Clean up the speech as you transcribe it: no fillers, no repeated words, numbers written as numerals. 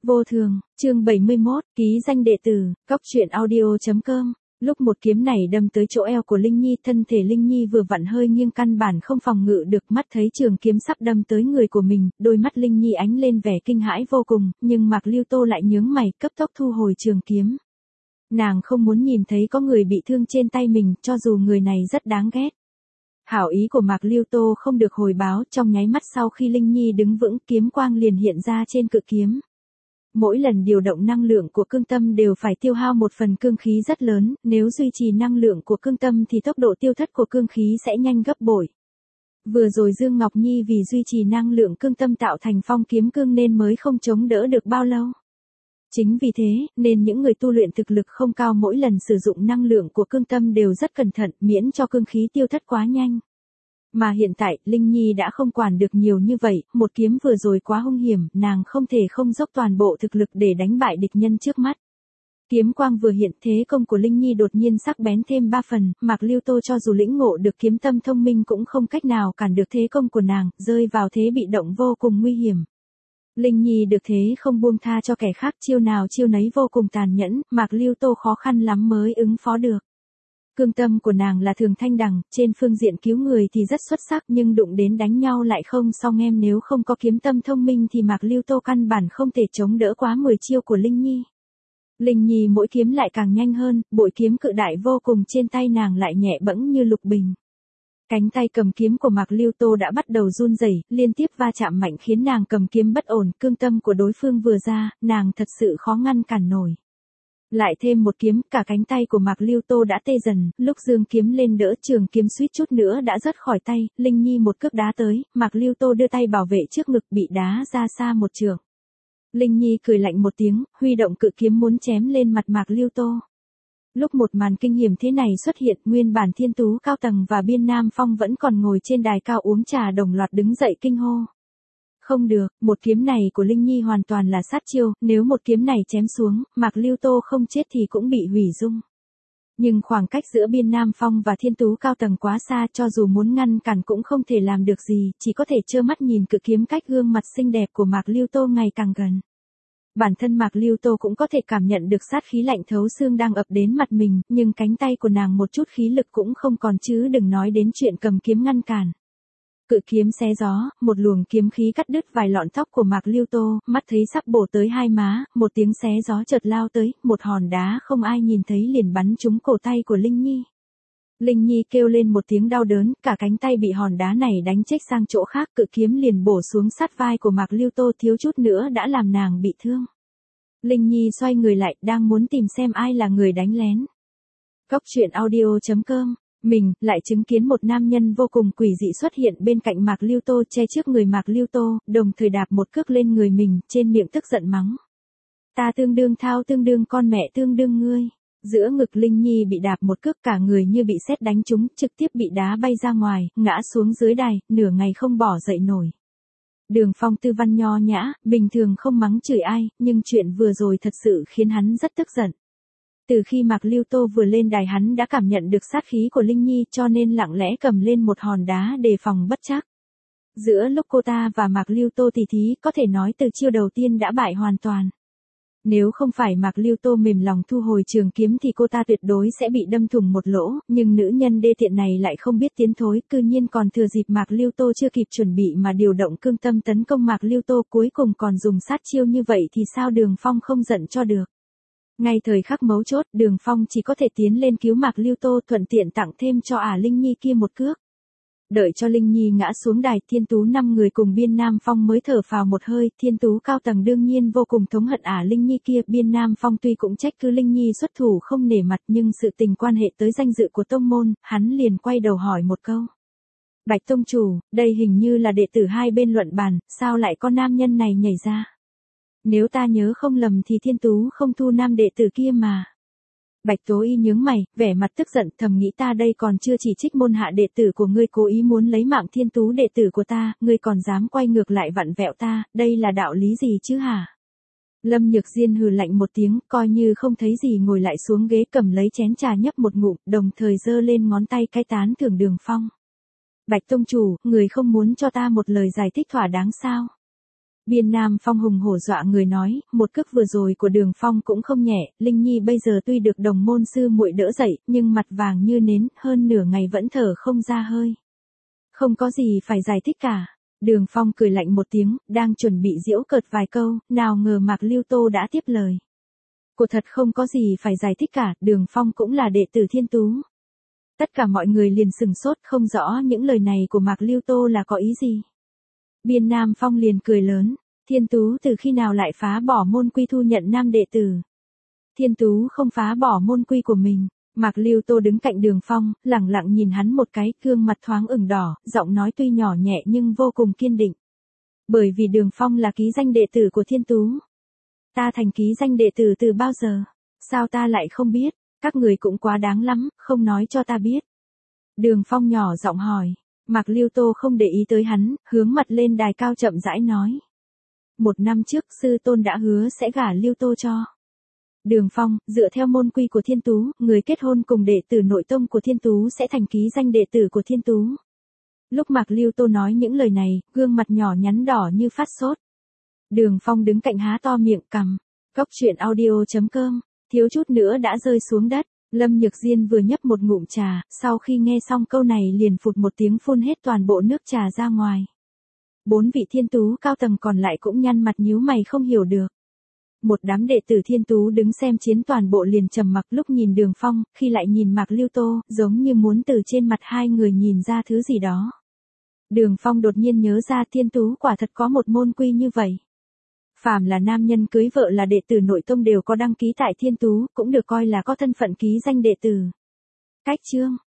Vô thường, chương 71, ký danh đệ tử, góc truyện audio.com. Lúc một kiếm này đâm tới chỗ eo của Linh Nhi, thân thể Linh Nhi vừa vặn hơi nghiêng, căn bản không phòng ngự được, mắt thấy trường kiếm sắp đâm tới người của mình, đôi mắt Linh Nhi ánh lên vẻ kinh hãi vô cùng, nhưng Mạc Lưu Tô lại nhướng mày, cấp tốc thu hồi trường kiếm. Nàng không muốn nhìn thấy có người bị thương trên tay mình, cho dù người này rất đáng ghét. Hảo ý của Mạc Lưu Tô không được hồi báo, trong nháy mắt sau khi Linh Nhi đứng vững, kiếm quang liền hiện ra trên cự kiếm. Mỗi lần điều động năng lượng của cương tâm đều phải tiêu hao một phần cương khí rất lớn, nếu duy trì năng lượng của cương tâm thì tốc độ tiêu thất của cương khí sẽ nhanh gấp bội. Vừa rồi Dương Ngọc Nhi vì duy trì năng lượng cương tâm tạo thành phong kiếm cương nên mới không chống đỡ được bao lâu. Chính vì thế, nên những người tu luyện thực lực không cao mỗi lần sử dụng năng lượng của cương tâm đều rất cẩn thận, miễn cho cương khí tiêu thất quá nhanh. Mà hiện tại, Linh Nhi đã không quản được nhiều như vậy, một kiếm vừa rồi quá hung hiểm, nàng không thể không dốc toàn bộ thực lực để đánh bại địch nhân trước mắt. Kiếm quang vừa hiện, thế công của Linh Nhi đột nhiên sắc bén thêm 3 phần, Mạc Lưu Tô cho dù lĩnh ngộ được kiếm tâm thông minh cũng không cách nào cản được thế công của nàng, rơi vào thế bị động vô cùng nguy hiểm. Linh Nhi được thế không buông tha cho kẻ khác, chiêu nào chiêu nấy vô cùng tàn nhẫn, Mạc Lưu Tô khó khăn lắm mới ứng phó được. Cương tâm của nàng là thường thanh đằng, trên phương diện cứu người thì rất xuất sắc nhưng đụng đến đánh nhau lại không xong em, nếu không có kiếm tâm thông minh thì Mạc Lưu Tô căn bản không thể chống đỡ quá 10 chiêu của Linh Nhi. Linh Nhi mỗi kiếm lại càng nhanh hơn, bội kiếm cự đại vô cùng trên tay nàng lại nhẹ bẫng như lục bình. Cánh tay cầm kiếm của Mạc Lưu Tô đã bắt đầu run rẩy, liên tiếp va chạm mạnh khiến nàng cầm kiếm bất ổn, cương tâm của đối phương vừa ra, nàng thật sự khó ngăn cản nổi. Lại thêm một kiếm, cả cánh tay của Mạc Lưu Tô đã tê dần, lúc giương kiếm lên đỡ, trường kiếm suýt chút nữa đã rớt khỏi tay, Linh Nhi một cước đá tới, Mạc Lưu Tô đưa tay bảo vệ trước ngực, bị đá ra xa một trượng. Linh Nhi cười lạnh một tiếng, huy động cự kiếm muốn chém lên mặt Mạc Lưu Tô. Lúc một màn kinh hiểm thế này xuất hiện, nguyên bản Thiên Tú cao tầng và Biên Nam Phong vẫn còn ngồi trên đài cao uống trà đồng loạt đứng dậy kinh hô. Không được, một kiếm này của Linh Nhi hoàn toàn là sát chiêu, nếu một kiếm này chém xuống, Mạc Lưu Tô không chết thì cũng bị hủy dung. Nhưng khoảng cách giữa Biên Nam Phong và Thiên Tú cao tầng quá xa, cho dù muốn ngăn cản cũng không thể làm được gì, chỉ có thể trơ mắt nhìn cự kiếm cách gương mặt xinh đẹp của Mạc Lưu Tô ngày càng gần. Bản thân Mạc Lưu Tô cũng có thể cảm nhận được sát khí lạnh thấu xương đang ập đến mặt mình, nhưng cánh tay của nàng một chút khí lực cũng không còn chứ đừng nói đến chuyện cầm kiếm ngăn cản. Cự kiếm xé gió, một luồng kiếm khí cắt đứt vài lọn tóc của Mạc Lưu Tô, mắt thấy sắp bổ tới hai má, một tiếng xé gió chợt lao tới, một hòn đá không ai nhìn thấy liền bắn trúng cổ tay của Linh Nhi. Linh Nhi kêu lên một tiếng đau đớn, cả cánh tay bị hòn đá này đánh chếch sang chỗ khác, cự kiếm liền bổ xuống sát vai của Mạc Lưu Tô, thiếu chút nữa đã làm nàng bị thương. Linh Nhi xoay người lại, đang muốn tìm xem ai là người đánh lén. Góc truyện audio.com. Mình lại chứng kiến một nam nhân vô cùng quỷ dị xuất hiện bên cạnh Mạc Lưu Tô, che trước người Mạc Lưu Tô, đồng thời đạp một cước lên người mình, trên miệng tức giận mắng. Ta tương đương thao, tương đương con mẹ, tương đương ngươi. Giữa ngực Linh Nhi bị đạp một cước, cả người như bị sét đánh trúng, trực tiếp bị đá bay ra ngoài, ngã xuống dưới đài, nửa ngày không bỏ dậy nổi. Đường Phong tư văn nho nhã, bình thường không mắng chửi ai, nhưng chuyện vừa rồi thật sự khiến hắn rất tức giận. Từ khi Mạc Lưu Tô vừa lên đài hắn đã cảm nhận được sát khí của Linh Nhi cho nên lặng lẽ cầm lên một hòn đá đề phòng bất trắc. Giữa lúc cô ta và Mạc Lưu Tô tỉ thí, có thể nói từ chiêu đầu tiên đã bại hoàn toàn. Nếu không phải Mạc Lưu Tô mềm lòng thu hồi trường kiếm thì cô ta tuyệt đối sẽ bị đâm thủng một lỗ, nhưng nữ nhân đê tiện này lại không biết tiến thối, cư nhiên còn thừa dịp Mạc Lưu Tô chưa kịp chuẩn bị mà điều động cương tâm tấn công Mạc Lưu Tô, cuối cùng còn dùng sát chiêu như vậy thì sao Đường Phong không giận cho được. Ngay thời khắc mấu chốt, Đường Phong chỉ có thể tiến lên cứu Mạc Lưu Tô, thuận tiện tặng thêm cho Linh Nhi kia một cước. Đợi cho Linh Nhi ngã xuống đài, Thiên Tú 5 người cùng Biên Nam Phong mới thở phào một hơi, Thiên Tú cao tầng đương nhiên vô cùng thống hận Linh Nhi kia, Biên Nam Phong tuy cũng trách cứ Linh Nhi xuất thủ không nể mặt nhưng sự tình quan hệ tới danh dự của tông môn, hắn liền quay đầu hỏi một câu. Bạch tông chủ, đây hình như là đệ tử hai bên luận bàn, sao lại có nam nhân này nhảy ra? Nếu ta nhớ không lầm thì Thiên Tú không thu nam đệ tử kia mà. Bạch Tố Y nhướng mày, vẻ mặt tức giận, thầm nghĩ ta đây còn chưa chỉ trích môn hạ đệ tử của ngươi cố ý muốn lấy mạng Thiên Tú đệ tử của ta, ngươi còn dám quay ngược lại vặn vẹo ta, đây là đạo lý gì chứ hả? Lâm Nhược Diên hừ lạnh một tiếng, coi như không thấy gì ngồi lại xuống ghế cầm lấy chén trà nhấp một ngụm, đồng thời giơ lên ngón tay cái tán thưởng Đường Phong. Bạch tông chủ, người không muốn cho ta một lời giải thích thỏa đáng sao? Biên Nam Phong hùng hổ dọa người nói, một cước vừa rồi của Đường Phong cũng không nhẹ, Linh Nhi bây giờ tuy được đồng môn sư muội đỡ dậy, nhưng mặt vàng như nến, hơn nửa ngày vẫn thở không ra hơi. Không có gì phải giải thích cả. Đường Phong cười lạnh một tiếng, đang chuẩn bị giễu cợt vài câu, nào ngờ Mạc Lưu Tô đã tiếp lời. Cô thật không có gì phải giải thích cả, Đường Phong cũng là đệ tử Thiên Tú. Tất cả mọi người liền sừng sốt, không rõ những lời này của Mạc Lưu Tô là có ý gì. Biên Nam Phong liền cười lớn, Thiên Tú từ khi nào lại phá bỏ môn quy thu nhận nam đệ tử. Thiên Tú không phá bỏ môn quy của mình. Mạc Lưu Tô đứng cạnh Đường Phong, lẳng lặng nhìn hắn một cái, gương mặt thoáng ửng đỏ, giọng nói tuy nhỏ nhẹ nhưng vô cùng kiên định. Bởi vì Đường Phong là ký danh đệ tử của Thiên Tú. Ta thành ký danh đệ tử từ bao giờ? Sao ta lại không biết? Các người cũng quá đáng lắm, không nói cho ta biết. Đường Phong nhỏ giọng hỏi. Mạc Lưu Tô không để ý tới hắn, hướng mặt lên đài cao chậm rãi nói. 1 năm trước sư tôn đã hứa sẽ gả Lưu Tô cho Đường Phong, dựa theo môn quy của Thiên Tú, người kết hôn cùng đệ tử nội tông của Thiên Tú sẽ thành ký danh đệ tử của Thiên Tú. Lúc Mạc Lưu Tô nói những lời này, gương mặt nhỏ nhắn đỏ như phát sốt. Đường Phong đứng cạnh há to miệng cằm. Cốc truyện audio.com, thiếu chút nữa đã rơi xuống đất. Lâm Nhược Diên vừa nhấp một ngụm trà, sau khi nghe xong câu này liền phụt một tiếng phun hết toàn bộ nước trà ra ngoài. 4 vị Thiên Tú cao tầng còn lại cũng nhăn mặt nhíu mày không hiểu được. Một đám đệ tử Thiên Tú đứng xem chiến toàn bộ liền trầm mặc, lúc nhìn Đường Phong, khi lại nhìn Mạc Lưu Tô, giống như muốn từ trên mặt hai người nhìn ra thứ gì đó. Đường Phong đột nhiên nhớ ra Thiên Tú quả thật có một môn quy như vậy. Phàm là nam nhân cưới vợ là đệ tử nội tông đều có đăng ký tại Thiên Tú, cũng được coi là có thân phận ký danh đệ tử. Cách chương